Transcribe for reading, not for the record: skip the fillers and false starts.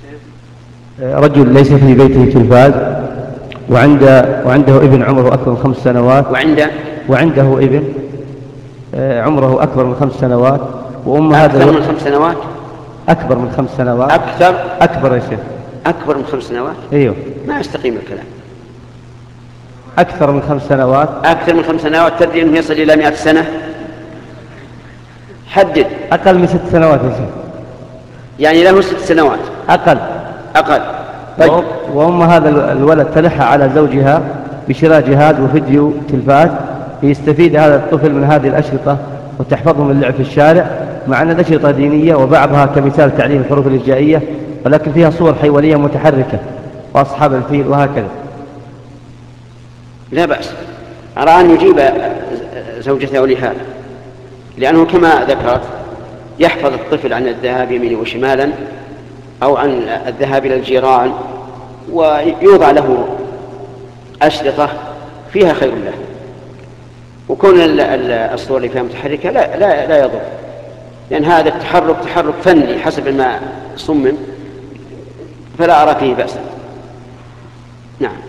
رجل ليس في بيته تلفاز وعنده ابن عمره أكبر من 5 سنوات، وعنده ابن عمره أكبر من 5 سنوات، وأم هذا أكثر من 5 سنوات، أكبر من 5 سنوات، أكبر يا شيخ، أكبر من 5 سنوات. أيوه، ما يستقيم الكلام. أكثر من 5 سنوات، أكثر من 5 سنوات. تدري أنه يصل إلى 100 سنة؟ حدد. أقل من 6 سنوات يا شيخ. يعني له 6 سنوات أقل. طيب. وأم هذا الولد تلح على زوجها بشراء جهاز وفيديو تلفاز ليستفيد هذا الطفل من هذه الأشرطة وتحفظه من اللعب في الشارع، مع أن الأشرطة دينية وبعضها كمثال تعليم الحروف الهجائية، ولكن فيها صور حيوانية متحركة وأصحاب الفيل وهكذا. لا بأس. أرى أن يجيب زوجته لهذا، لأنه كما ذكرت يحفظ الطفل عن الذهاب يمينا وشمالا أو عن الذهاب إلى الجيران، ويوضع له أشرطة فيها خير له. وكون الصور اللي فيها متحركة لا يضر، لأن هذا التحرك تحرك فني حسب ما صمم، فلا أرى فيه بأسا. نعم.